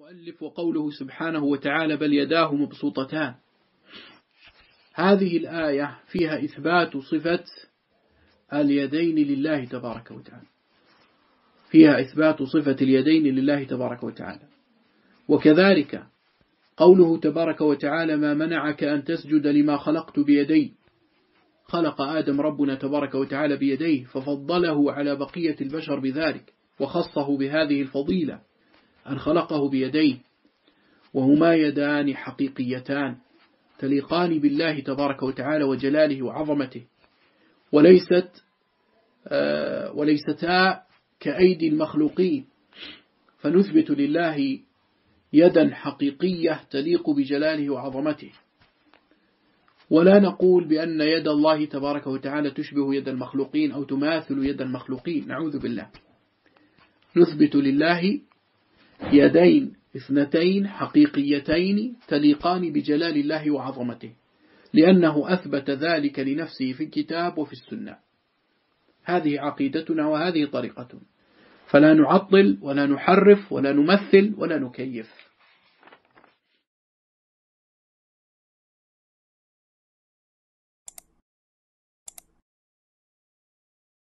المؤلف وقوله سبحانه وتعالى بل يداه مبسوطتان. هذه الآية فيها إثبات صفة اليدين لله تبارك وتعالى، فيها إثبات صفة اليدين لله تبارك وتعالى. وكذلك قوله تبارك وتعالى ما منعك أن تسجد لما خلقت بيدي، خلق آدم ربنا تبارك وتعالى بيديه ففضله على بقية البشر بذلك، وخصه بهذه الفضيلة أن خلقه بيديه، وهما يدان حقيقيتان تليقان بالله تبارك وتعالى وجلاله وعظمته، وليستا كأيدي المخلوقين، فنثبت لله يدا حقيقية تليق بجلاله وعظمته، ولا نقول بأن يد الله تبارك وتعالى تشبه يد المخلوقين أو تماثل يد المخلوقين، نعوذ بالله. نثبت لله يدين اثنتين حقيقيتين تليقان بجلال الله وعظمته، لأنه أثبت ذلك لنفسه في الكتاب وفي السنة. هذه عقيدتنا وهذه طريقتنا، فلا نعطل ولا نحرف ولا نمثل ولا نكيف.